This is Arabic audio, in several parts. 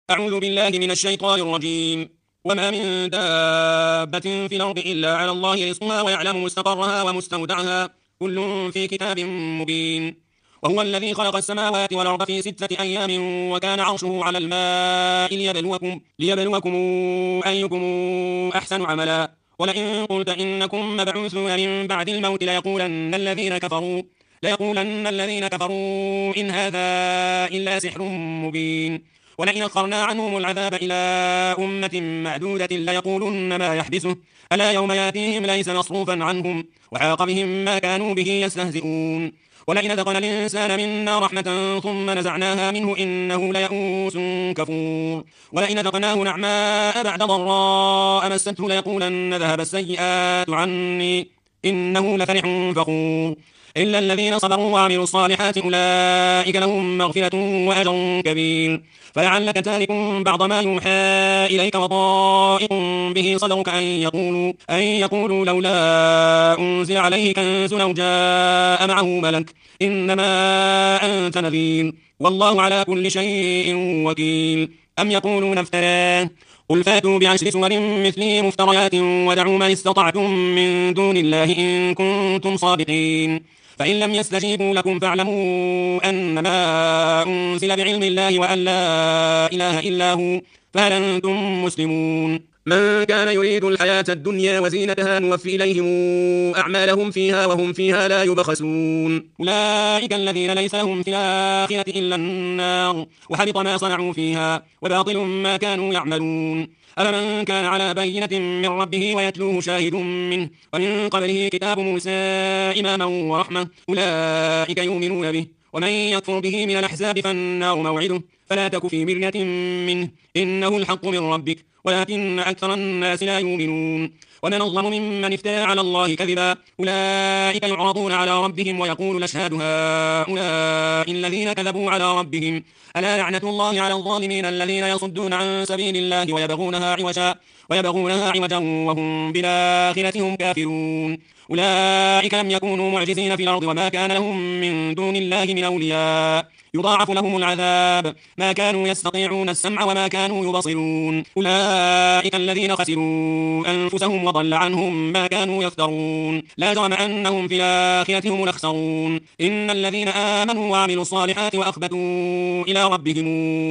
أعوذ بالله من الشيطان الرجيم. وما من دابة في الأرض إلا على الله رزقها ويعلم مستقرها ومستودعها كل في كتاب مبين. وهو الذي خلق السماوات والأرض في 6 أيام وكان عرشه على الماء ليبلوكم أيكم أحسن عملا. ولئن قلت إنكم مبعوثون من بعد الموت ليقولن الذين كفروا إن هذا إلا سحر مبين. ولئن أخرنا عنهم العذاب إلى أمة معدودة ليقولن ما يحبسه ألا يوم ياتيهم ليس مصروفا عنهم وحاق بهم ما كانوا به يستهزئون. ولئن أذقنا الإنسان منا رحمة ثم نزعناها منه إنه ليئوس كفور. ولئن أذقناه نعماء بعد ضراء مسته ليقولن ذهب السيئات عني إنه لفرح فخور. إلا الذين صبروا وعملوا الصالحات أولئك لهم مغفرة وأجر كبير. فلعلك تارك بعض ما يوحى إليك وضائق به صدرك أن يقولوا لولا أنزل عليه كنز أو جاء معه ملك إنما أنت نذير والله على كل شيء وكيل. أم يقولون افتراه قل فاتوا بعشر سور مثله مفتريات ودعوا من استطعتم من دون الله إن كنتم صادقين. فإن لم يستجيبوا لكم فاعلموا أنما أنزل بعلم الله وأن لا إله إلا هو فهل أنتم مسلمون. من كان يريد الحياة الدنيا وزينتها نوفي إليهم أعمالهم فيها وهم فيها لا يبخسون. أولئك الذين ليس لهم في الآخرة إلا النار وحبط ما صنعوا فيها وباطل ما كانوا يعملون. أفمن كان على بينة من ربه ويتلوه شاهد منه ومن قبله كتاب موسى إماما ورحمة أولئك يؤمنون به. ومن يكفر به من الأحزاب فالنار موعده فلا تك في مرية منه إنه الحق من ربك ولكن أكثر الناس لا يؤمنون. ومن أظلم ممن افترى على الله كذبا أولئك يعرضون على ربهم ويقول الأشهاد هؤلاء الذين كذبوا على ربهم ألا لعنة الله على الظالمين الذين يصدون عن سبيل الله ويبغونها عوجا وهم بالآخرة هم كافرون. أولئك لم يكونوا معجزين في الأرض وما كان لهم من دون الله من أولياء يضاعف لهم العذاب ما كانوا يستطيعون السمع وما كانوا يبصرون. أولئك الذين خسروا أنفسهم وضل عنهم ما كانوا يفترون. لا جرم أنهم في الآخرة هم الأخسرون. إن الذين آمنوا وعملوا الصالحات وأخبتوا إلى ربهم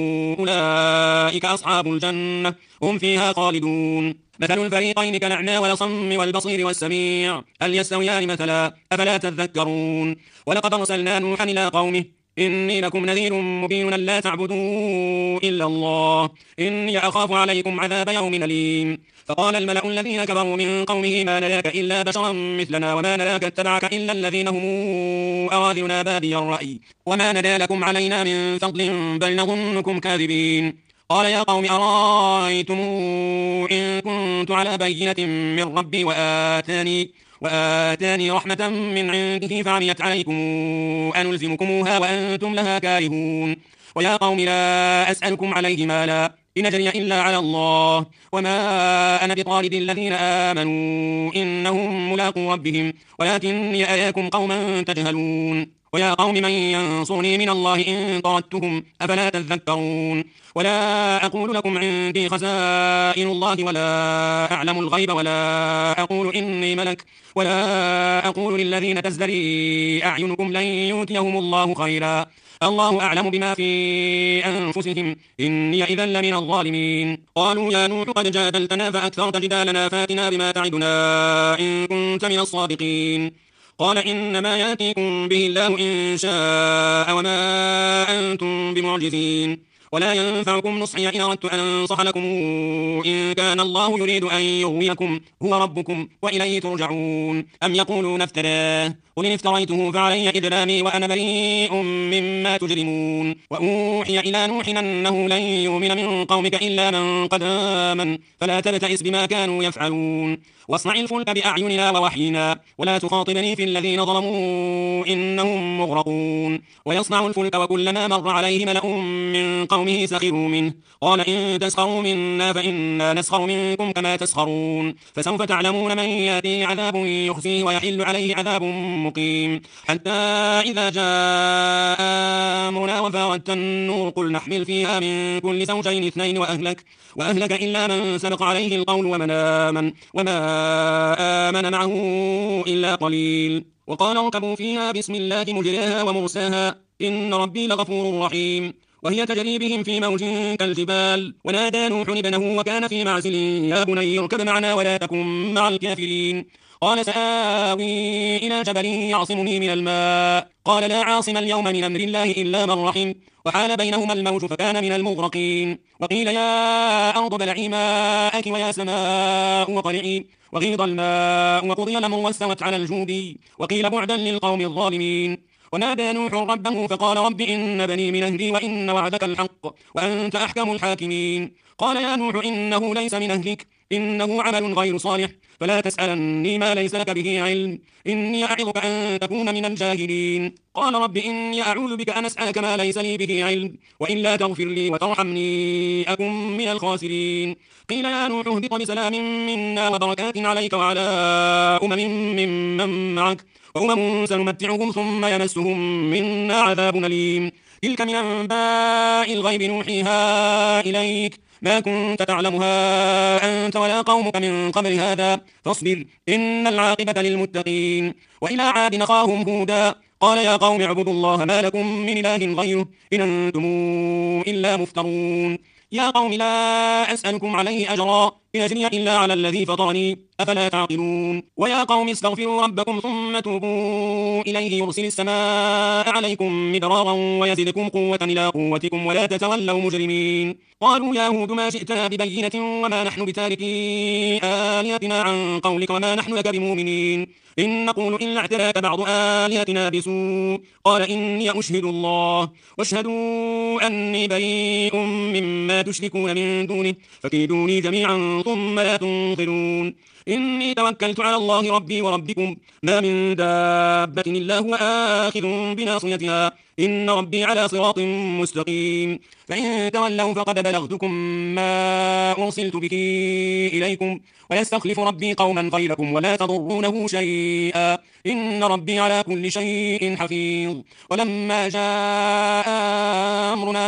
أولئك أصحاب الجنة هم فيها خالدون. مثل الفريقين كالأعمى والأصم والبصير والسميع هل يستويان مثلا أفلا تذكرون. ولقد أرسلنا نوحا إلى قومه إني لكم نذير مبين لا تعبدوا إلا الله إني أخاف عليكم عذاب يوم أليم. فقال الملأ الذين كفروا من قومه ما نراك إلا بشرا مثلنا وما نراك اتبعك إلا الذين هم أراذلنا بادي الرأي وما ندى لكم علينا من فضل بل نظنكم كاذبين. قال يا قوم أرأيتم إن كنت على بينة من ربي وآتاني رحمة من عنده فعميت عليكم أنلزمكموها وأنتم لها كارهون. ويا قوم لا أسألكم عليه مالا إن أجري إلا على الله وما أنا بطارد الذين آمنوا إنهم ملاقو ربهم ولكني أراكم قوما تجهلون. ويا قوم من ينصرني من الله إن طردتهم أفلا تذكرون. ولا أقول لكم عندي خزائن الله ولا أعلم الغيب ولا أقول إني ملك ولا أقول للذين تزدري أعينكم لن يؤتيهم الله خيرا الله أعلم بما في أنفسهم إني إذا لمن الظالمين. قالوا يا نوح قد جادلتنا فأكثرت جدالنا فاتنا بما تعدنا إن كنت من الصادقين. قال إنما يأتيكم به الله إن شاء وما أنتم بمعجزين. ولا ينفعكم نصحي إن أردت أن أنصح لكم إن كان الله يريد أن يغويكم هو ربكم وإليه ترجعون. أم يقولون افتراه قل إن افتريته فعلي إجرامي وأنا بريء مما تجرمون. وأوحي إلى نوح أنه لن يؤمن من قومك إلا من قد آمن فلا تبتئس بما كانوا يفعلون. واصنع الفلك بأعيننا ووحينا ولا تخاطبني في الذين ظلموا إنهم مغرقون. ويصنع الفلك وكلما مر عليه ملأ من قومه قومه سخروا منه قال إن تسخروا منا فإنا نسخر منكم كما تسخرون فسوف تعلمون من يأتيه عذاب يخزيه ويحل عليه عذاب مقيم حتى إذا جاء أمرنا وفاردت النور قل نحمل فيها من كل زوجين اثنين وأهلك إلا من سبق عليه القول وما آمن معه إلا قليل وقال اركبوا فيها بسم الله مجريها ومرساها إن ربي لغفور رحيم وهي تجري بهم في موج كالجبال ونادى نوح ابنه وكان في معزل يا بني اركب معنا ولا تكن مع الكافرين قال سآوي إلى جبل يعصمني من الماء قال لا عاصم اليوم من أمر الله إلا من رحم وحال بينهما الموج فكان من المغرقين وقيل يا أرض ابلعي ماءك ويا سماء وقلعي وغيض الماء وقضي الأمر واستوت على الجود وقيل بعدا للقوم الظالمين ونادى نوح ربه فقال رب إن بني من أهلي وإن وعدك الحق وأنت أحكم الحاكمين قال يا نوح إنه ليس من أهلك إنه عمل غير صالح فلا تسألني ما ليس لك به علم إني أعظك أن تكون من الجاهلين قال رب إني أعوذ بك أن أسألك ما ليس لي به علم وإلا تغفر لي وترحمني أكن من الخاسرين قيل يا نوح اهبط بسلام منا وبركات عليك وعلى ممن معك وأمم سنمتعهم ثم يمسهم منا عذاب أليم تلك من أنباء الغيب نوحيها إليك ما كنت تعلمها أنت ولا قومك من قبل هذا فاصبر إن العاقبة للمتقين وإلى عاد أخاهم هودا قال يا قوم اعبدوا الله ما لكم من إله غيره إن أنتم إلا مفترون يا قوم لا أسألكم عليه أجرا إن أجري إلا على الذي فطرني أفلا تعقلون ويا قوم استغفروا ربكم ثم توبوا إليه يرسل السماء عليكم مدرارا ويزدكم قوة إلى قوتكم ولا تتولوا مجرمين قالوا يا هود ما جئتنا ببينة وما نحن بتاركي آلهتنا عن قولك وما نحن لك بمؤمنين إن نقول إلا اعتراك بعض آلهتنا بسوء قال إني أشهد الله واشهدوا أني بريء مما تشركون من دونه فكيدوني جميعا ثم لا تنظرون إني توكلت على الله ربي وربكم ما من دابة إلا هو آخذ بناصيتها إن ربي على صراط مستقيم فإن تولوا فقد بلغتكم ما أرسلت به إليكم ويستخلف ربي قوما غيركم ولا تضرونه شيئا إن ربي على كل شيء حفيظ ولما جاء أمرنا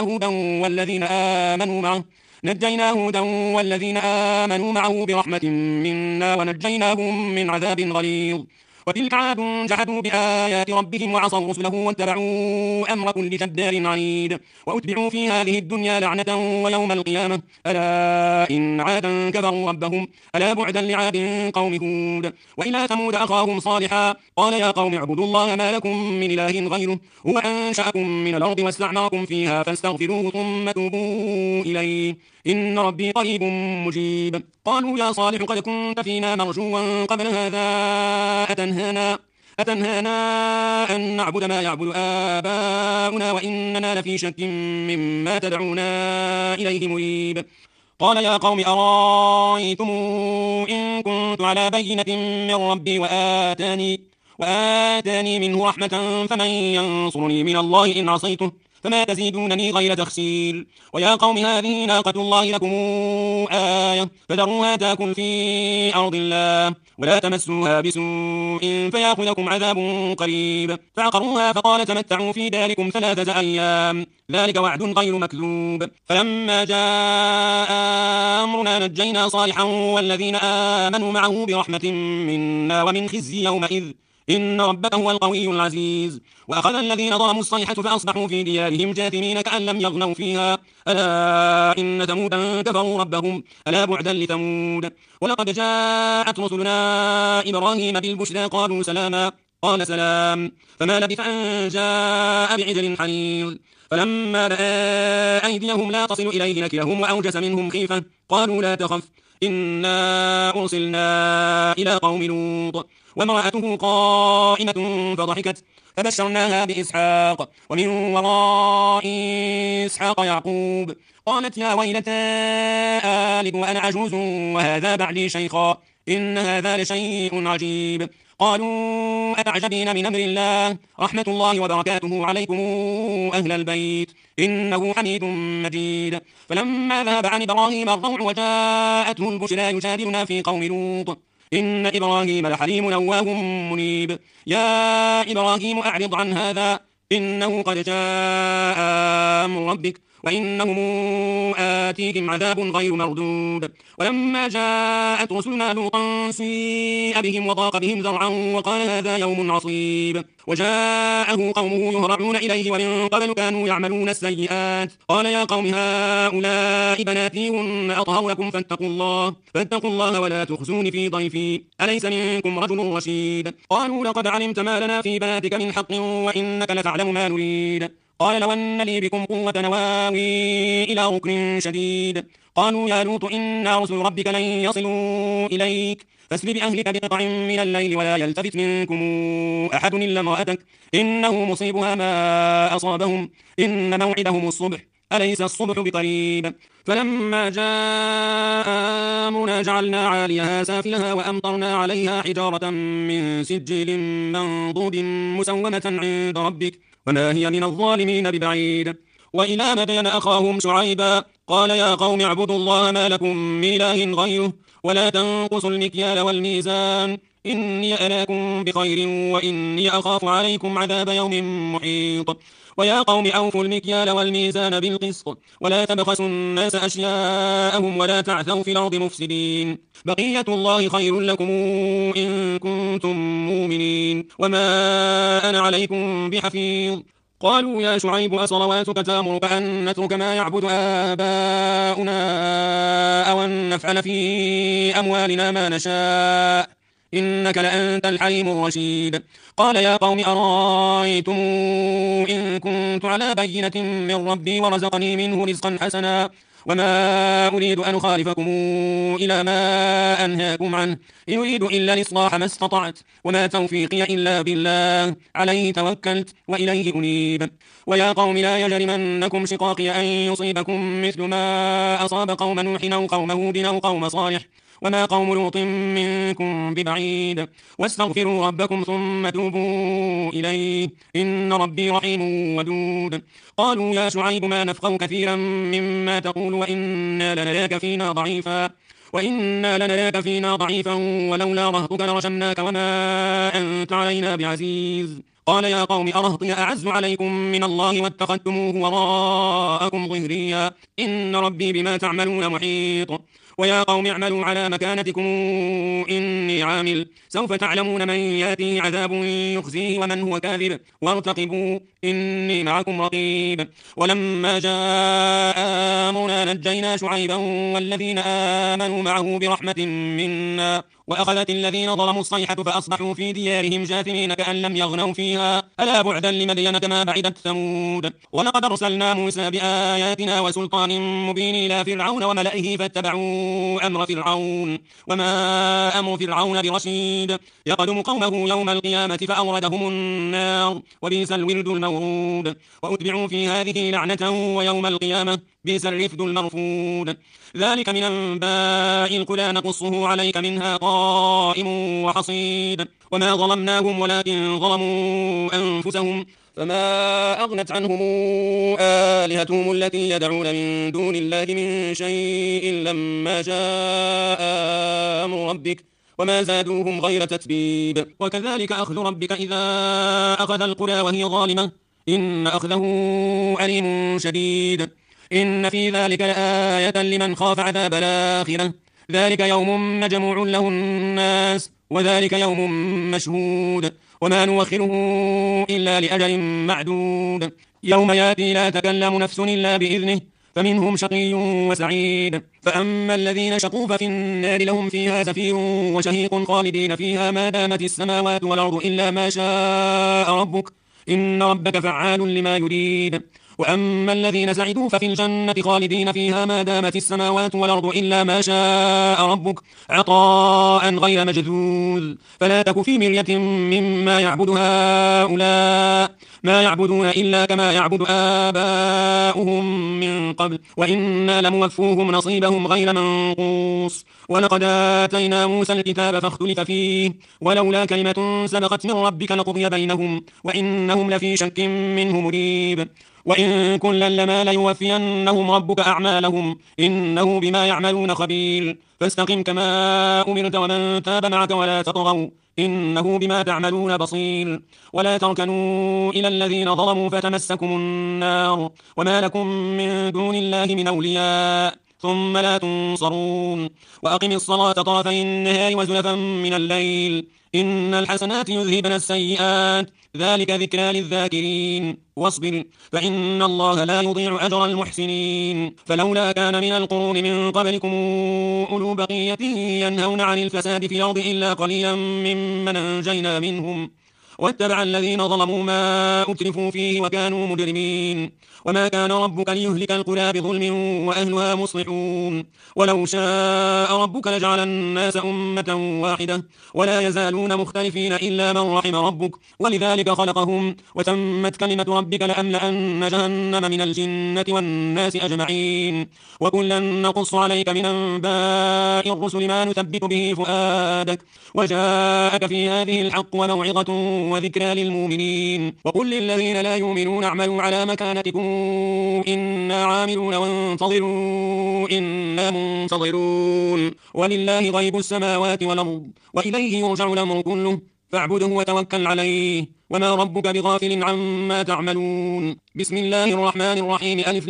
نجينا هودا والذين آمنوا معه برحمة منا ونجيناهم من عذاب غليظ وتلك عاد جحدوا بآيات ربهم وعصوا رسله واتبعوا أمر كل جبار عنيد وأتبعوا في هذه الدنيا لعنة ويوم القيامة ألا إن عادا كفروا ربهم ألا بعدا لعاد قوم هود وإلى ثمود أخاهم صالحا قال يا قوم اعبدوا الله ما لكم من إله غيره هو أنشأكم من الأرض واستعمركم فيها فاستغفروه ثم توبوا إليه إن ربي قريب مجيب قالوا يا صالح قد كنت فينا مرجوا قبل هذا أتنهانا أن نعبد ما يعبد آباؤنا وإننا لفي شك مما تدعونا إليه مريب قال يا قوم أرأيتم إن كنت على بينة من ربي وآتاني منه رحمة فمن ينصرني من الله إن عصيته فما تزيدونني غير تخسير ويا قوم هذه ناقة الله لكم آية فذروها تأكل في أرض الله ولا تمسوها بسوء فيأخذكم عذاب قريب فعقروها فقال تمتعوا في داركم 3 أيام ذلك وعد غير مكذوب فلما جاء أمرنا نجينا صالحا والذين آمنوا معه برحمة منا ومن خزي يومئذ إن ربك هو القوي العزيز وأخذ الذين ظلموا الصيحة فأصبحوا في ديارهم جاثمين كأن لم يغنوا فيها ألا إن ثمودا كفروا ربهم ألا بعدا لثمود ولقد جاءت رسلنا إبراهيم بالبشرى قالوا سلاما قال سلام فما لبث أن جاء بعجل حنيظ فلما رأى أيديهم لا تصل إليه نكرهم وأوجس منهم خيفة قالوا لا تخف إنا أرسلنا إلى قوم لوط وامرأته قائمة فضحكت فبشرناها بإسحاق ومن وراء إسحاق يعقوب قالت يا ويلتى آلد وأنا عجوز وهذا بعلي شيخا إن هذا لشيء عجيب قالوا أتعجبين من أمر الله رحمة الله وبركاته عليكم أهل البيت إنه حميد مجيد. فلما ذهب عن إبراهيم الروع وجاءته البشرى يجادلنا في قوم لوط إن إبراهيم لحليم أواه منيب. يا إبراهيم أعرض عن هذا إنه قد جاء أمر ربك وإنهم آتيهم عذاب غير مردود. ولما جاءت رسلنا لوطا سيء بهم وضاق بهم ذرعا وقال هذا يوم عصيب. وجاءه قومه يهرعون إليه ومن قبل كانوا يعملون السيئات قال يا قوم هؤلاء بناتي هن أطهر لكم فاتقوا الله ولا تخزون في ضيفي أليس منكم رجل رشيد. قالوا لقد علمت ما لنا في بناتك من حق وإنك لتعلم ما نريد. قال لو أن لي بكم قوة نواوي إلى ركن شديد. قالوا يا لوط إنا رسل ربك لن يصلوا إليك فاسر بأهلك بقطع من الليل ولا يلتفت منكم أحد إلا امرأتك إنه مصيبها ما أصابهم إن موعدهم الصبح أليس الصبح بقريب. فلما جاء أمرنا جعلنا عاليها سافلها وأمطرنا عليها حجارة من سجيل منضود مسومة عند ربك وما هي من الظالمين ببعيد. وإلى مدين أخاهم شعيبا قال يا قوم اعبدوا الله ما لكم من إله غيره ولا تنقصوا المكيال والميزان إني أراكم بخير وإني أخاف عليكم عذاب يوم محيط. ويا قوم أوفوا المكيال والميزان بالقسط ولا تبخسوا الناس أشياءهم ولا تعثوا في الأرض مفسدين بقية الله خير لكم إن كنتم مؤمنين وما أنا عليكم بحفيظ. قالوا يا شعيب أصلواتك تأمرك أن نترك ما يعبد آباؤنا أو أن نفعل في أموالنا ما نشاء إنك لأنت الحليم الرشيد. قال يا قوم أرأيتم إن كنت على بينة من ربي ورزقني منه رزقا حسنا وما أريد أن أخالفكم إلى ما أنهاكم عنه إن أريد إلا الإصلاح ما استطعت وما توفيقي إلا بالله عليه توكلت وإليه أنيب. ويا قوم لا يجرمنكم شقاقي أن يصيبكم مثل ما أصاب قوم نوح أو قوم هود أو قوم صالح وما قوم لوط منكم ببعيد واستغفروا ربكم ثم توبوا إليه إن ربي رحيم ودود. قالوا يا شعيب ما نفقه كثيرا مما تقول وإنا لنراك فينا ضعيفا ولولا رهطك لرجمناك وما أنت علينا بعزيز. قال يا قوم أرهطي أعز عليكم من الله واتخذتموه وراءكم ظهريا إن ربي بما تعملون محيط. ويا قوم اعملوا على مكانتكم إني عامل سوف تعلمون من يأتيه عذاب يخزيه ومن هو كاذب وارتقبوا إني معكم رقيب. ولما جاء أمرنا نجينا شعيبا والذين آمنوا معه برحمة منا وأخذت الذين ظلموا الصيحة فأصبحوا في ديارهم جاثمين كأن لم يغنوا فيها ألا بعدا لمدين كما بعدت ثمود. ولقد أرسلنا موسى بآياتنا وسلطان مبين إلى فرعون وملئه فاتبعوا أمر فرعون وما أمر فرعون برشيد يقدم قومه يوم القيامة فأوردهم النار وبئس الورد المورود وأتبعوا في هذه لعنة ويوم القيامة بئس الرفد المرفود. ذلك من أنباء القرى نقصه عليك منها قائم وحصيد وما ظلمناهم ولكن ظلموا أنفسهم فما أغنت عنهم آلهتهم التي يدعون من دون الله من شيء لما جاء أمر ربك وما زادوهم غير تتبيب. وكذلك أخذ ربك إذا أخذ القرى وهي ظالمة إن أخذه أليم شديد إن في ذلك لآية لمن خاف عذاب الآخرة ذلك يوم مجموع له الناس وذلك يوم مشهود وما نوخره إلا لأجل معدود يوم يأتي لا تكلم نفس إلا بإذنه فمنهم شقي وسعيد. فأما الذين شقوا ففي النار لهم فيها زفير وشهيق خالدين فيها ما دامت السماوات والأرض إلا ما شاء ربك إن ربك فعال لما يريد. وأما الذين سعدوا ففي الجنة خالدين فيها ما دامت السماوات والأرض إلا ما شاء ربك عطاء غير مجذوذ. فلا تك في مرية مما يعبد هؤلاء، ما يعبدون إلا كما يعبد آباؤهم من قبل، وإنا لموفوهم نصيبهم غير منقوص. ولقد آتينا موسى الكتاب فاختلف فيه، ولولا كلمة سبقت من ربك لقضي بينهم، وإنهم لفي شك منه مريب. وإن كلا لما ليوفينهم ربك أعمالهم، إنه بما يعملون خبير. فاستقم كما أمرت ومن تاب معك ولا تطغوا، إنه بما تعملون بصير. ولا تركنوا إلى الذين ظلموا فتمسكم النار وما لكم من دون الله من أولياء ثم لا تنصرون. وأقم الصلاة طرفي النهار وزلفا من الليل، إن الحسنات يذهبن السيئات، ذلك ذكرى للذاكرين. واصبر فإن الله لا يضيع أجر المحسنين. فلولا كان من القرون من قبلكم أولو بقية ينهون عن الفساد في الأرض إلا قليلا ممن أنجينا منهم، واتبع الذين ظلموا ما أترفوا فيه وكانوا مجرمين. وما كان ربك ليهلك القرى بظلم وأهلها مصلحون. ولو شاء ربك لجعل الناس أمة واحدة ولا يزالون مختلفين إلا من رحم ربك، ولذلك خلقهم. وتمت كلمة ربك لأملأن جهنم من الجنة والناس أجمعين. وكلا نقص عليك من أنباء الرسل ما نثبت به فؤادك، وجاءك في هذه الحق وموعظة وذكرى للمؤمنين. وقل للذين لا يؤمنون اعملوا على مكانتكم إنا عاملون وانتظروا إنا منتظرون. ولله غيب السماوات والأرض وإليه يرجع الأمر كله، فاعبده وتوكل عليه وما ربك بغافل عما تعملون. بسم الله الرحمن الرحيم. ألف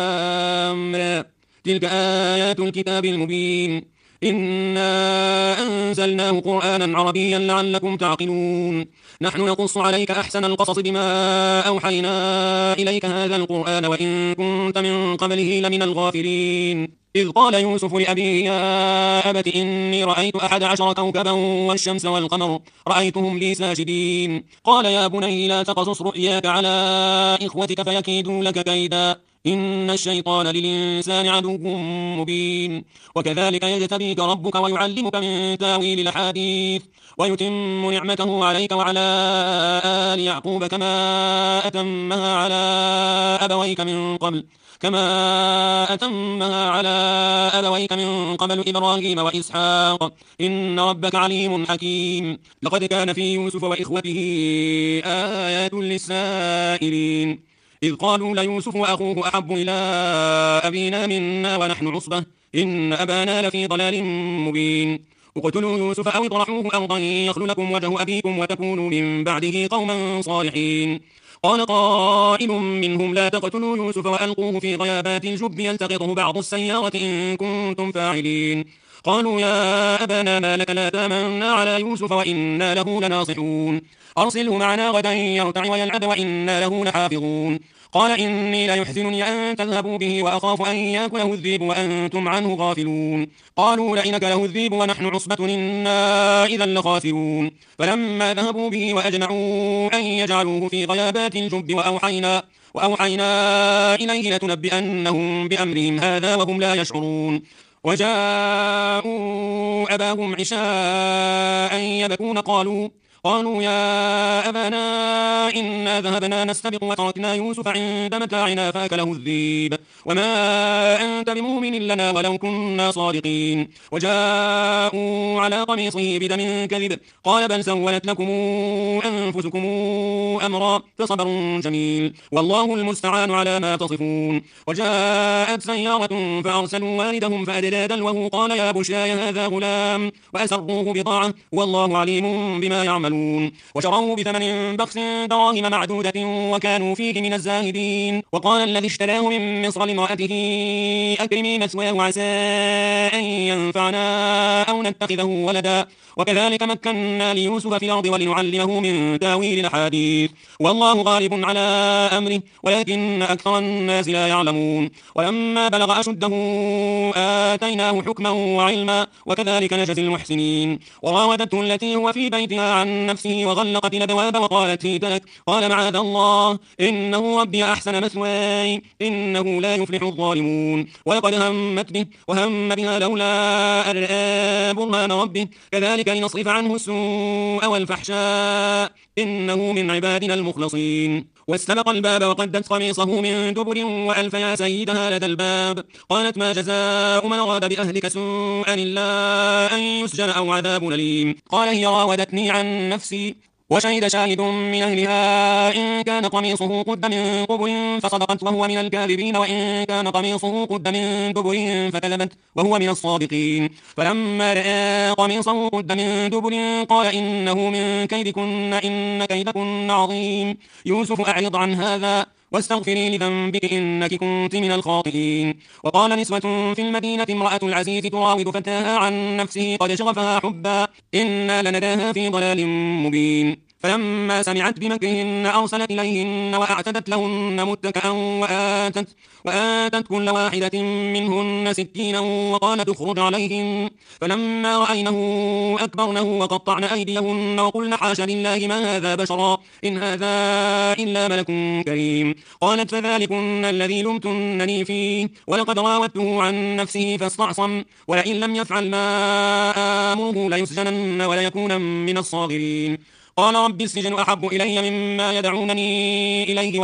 لام را، تلك آيات الكتاب المبين. إنا أنزلناه قرآنا عربيا لعلكم تعقلون. نحن نقص عليك أحسن القصص بما أوحينا إليك هذا القرآن وإن كنت من قبله لمن الغافلين. إذ قال يوسف لأبيه يا أبت إني رأيت 11 كوكبا والشمس والقمر رأيتهم لي ساجدين. قال يا بني لا تقصص رؤياك على إخوتك فيكيدوا لك كيدا، إن الشيطان للإنسان عدو مبين. وكذلك يجتبيك ربك ويعلمك من تاويل الأحاديث ويتم نعمته عليك وعلى آل يعقوب كما أتمها على أبويك من قبل إبراهيم وإسحاق، إن ربك عليم حكيم. لقد كان في يوسف وإخوته آيات للسائلين، إذ قالوا ليوسف وأخوه أحب إلى أبينا منا ونحن عصبة إن أبانا لفي ضلال مبين. اقتلوا يوسف أو اطرحوه أرضا يخل لكم وجه أبيكم وتكونوا من بعده قوما صالحين. قال قائل منهم لا تقتلوا يوسف وألقوه في غيابات الجب يلتقطه بعض السيارة إن كنتم فاعلين. قالوا يا أبانا ما لك لا تامنا على يوسف وإنا له لناصحون، أرسله معنا غدا يرتع ويلعب وإنا له لحافظون. قال إني ليحزنني أن تذهبوا به وأخاف أن يأكله الذئب وأنتم عنه غافلون. قالوا لئن أكله الذئب ونحن عصبة إنا إذا لخاسرون. فلما ذهبوا به وأجمعوا أن يجعلوه في غيابات الجب وأوحينا إليه لتنبئنهم بأمرهم هذا وهم لا يشعرون. وجاءوا أباهم عشاء يبكون قالوا يا أبانا إنا ذهبنا نستبق وتركنا يوسف عند متاعنا فأكله الذئب وما أنت بمؤمن لنا ولو كنا صادقين. وجاءوا على قميصه بدم كذب قال بل سولت لكم أنفسكم أمرا فصبر جميل والله المستعان على ما تصفون. وجاءت سيارة فأرسلوا والدهم فأدلى دلوه قال يا بشراي هذا غلام وأسروه بضاعة والله عليم بما يعملون. وشروه بثمن بخس دراهم معدودة وكانوا فيه من الزاهدين. وقال الذي اشتراه من مصر لامرأته أكرمي مثواه عسى أن ينفعنا أو نتخذه ولدا وكذلك مكنا ليوسف في الأرض ولنعلمه من تاويل الأحاديث والله غالب على أمره ولكن أكثر الناس لا يعلمون. ولما بلغ أشده آتيناه حكما وعلما وكذلك نجزي المحسنين. وراودته التي هو في بيتها عن عن نفسه وغلقت الأبواب وقالت هيت لك. قال معاذ الله إنه ربي أحسن مثواي إنه لا يفلح الظالمون. ولقد همت به وهم بها لولا أن رأى برهان ربه كذلك لنصرف عنه السوء والفحشاء إنه من عبادنا المخلصين. واستبق الباب وقدت قميصه من دبر وألف يا سيدها لدى الباب. قالت ما جزاء من أراد بأهلك سوءا إلا أن يسجن أو عذاب أليم. قال هي راودتني عن نفسي وشهد شاهد من أهلها إن كان قميصه قد من قبل فصدقت وهو من الكاذبين وإن كان قميصه قد من دبر فكذبت وهو من الصادقين. فلما رأى قميصه قد من دبر قال إنه من كيدكن إن كيدكن عظيم. يوسف أعرض عن هذا واستغفري لذنبك إنك كنت من الخاطئين. وقال نسوة في المدينة امرأة العزيز تراود فتاها عن نفسه قد شغفها حبا إنا لنداها في ضلال مبين. فلما سمعت بمكرهن أرسلت إليهن وأعتدت لهن متكئا وآتت كل واحدة منهن سكينا وقالت اخرج عليهن. فلما رأينه أكبرنه وقطعن أيديهن وقلن حاش لله ما هذا بشرا إن هذا إلا ملك كريم. قالت فذلكن الذي لمتنني فيه ولقد راودته عن نفسه فاستعصم ولئن لم يفعل ما آمره ليسجنن وليكون من الصاغرين. قال رب السجن أحب إلي مما يدعونني إليه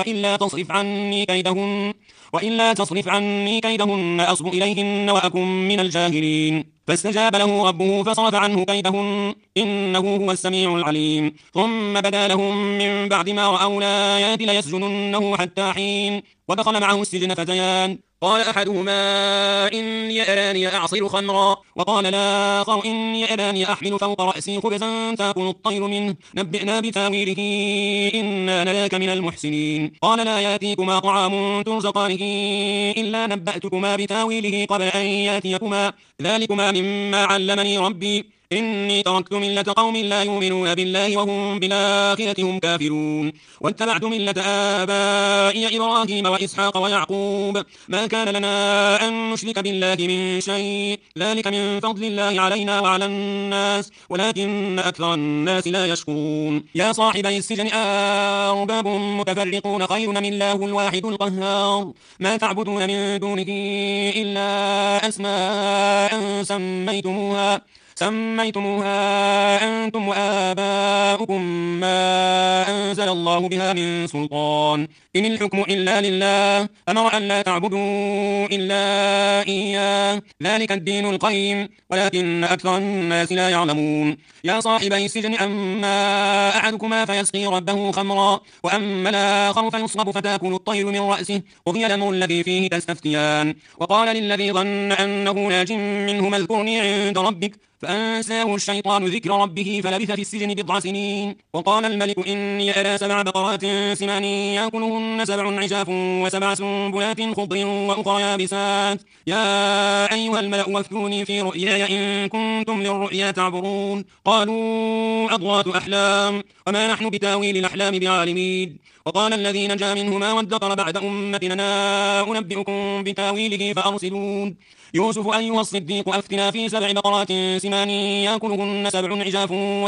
وإلا تصرف عني كيدهن أصب إليهن وأكن من الجاهلين. فاستجاب له ربه فصرف عنه كيدهن إنه هو السميع العليم. ثم بدا لهم من بعد ما رأوا الآيات ليسجننه حتى حين. ودخل معه السجن فتيان قال أحدهما إني أراني أعصر خمرا وقال الآخر إني أراني أحمل فوق رأسي خبزا تأكل الطير منه نبئنا بتاويله إنا نراك من المحسنين. قال لا يأتيكما طعام ترزقانه إلا نبأتكما بتاويله قبل أن يأتيكما ذلكما مما علمني ربي إني تركت ملة قوم لا يؤمنون بالله وهم بالآخرة هم كافرون. واتبعت ملة آبائي إبراهيم وإسحاق ويعقوب ما كان لنا أن نشرك بالله من شيء ذلك من فضل الله علينا وعلى الناس ولكن أكثر الناس لا يشكرون. يا صاحبي السجن أرباب متفرقون خير من الله الواحد القهار ما تعبدون من دونه إلا أسماء سميتموها أنتم وآباؤكم ما أنزل الله بها من سلطان إن الحكم إلا لله أمر أن لا تعبدوا إلا إياه ذلك الدين القيم ولكن أكثر الناس لا يعلمون. يا صاحبي السجن أما أحدكما فيسقي ربه خمرا وأما الآخر فيصلب فتأكل الطير من رأسه قضي الأمر الذي فيه تستفتيان. وقال للذي ظن أنه ناج منهما اذكرني عند ربك فأنساه الشيطان ذكر ربه فلبث في السجن بضع سنين. وقال الملك إني أرى 7 بقرات سمان يأكلهن 7 عجاف و7 سنبلات خضر وأخرى يابسات يا أيها الملأ وافتوني في رؤياي إن كنتم للرؤيا تعبرون. قالوا أضغاث أحلام وما نحن بتاويل الأحلام بعالمين. وقال الذي نجا منهما وادكر بعد أمتنا أنبئكم بتاويله فأرسلون. يوسف أيها الصديق أفتنا في 7 بقرات سمان يأكلهن 7 عجاف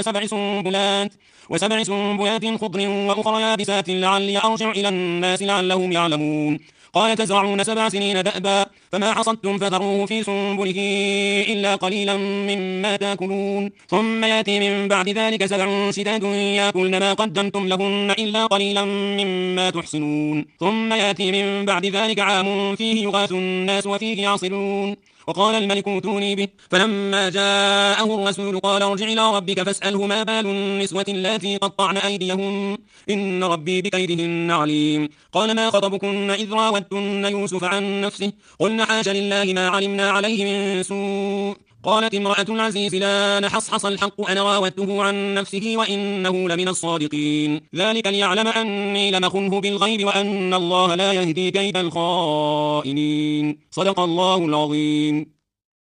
وسبع سنبلات خضر وأخرى يابسات لعلي أرجع إلى الناس لعلهم يعلمون. قال تزرعون 7 سنين دأبا فما حصدتم فذروه في سنبله إلا قليلا مما تأكلون ثم يأتي من بعد ذلك 7 شداد يأكلن ما قدمتم لهن إلا قليلا مما تحسنون ثم يأتي من بعد ذلك عام فيه يغاث الناس وفيه يعصرون. وقال الملك ائتوني به فلما جاءه الرسول قال ارجع إلى ربك فاسأله ما بال النسوة اللاتي قطعن أيديهن إن ربي بكيدهن عليم. قال ما خطبكن إذ راوتن يوسف عن نفسه قلن حاش لله ما علمنا عليه من سوء. قالت امرأة العزيز لا نحصحص الحق أنا راودته عن نفسه وإنه لمن الصادقين ذلك ليعلم أني لمخنه بالغيب وأن الله لا يهدي كيد الخائنين. صدق الله العظيم.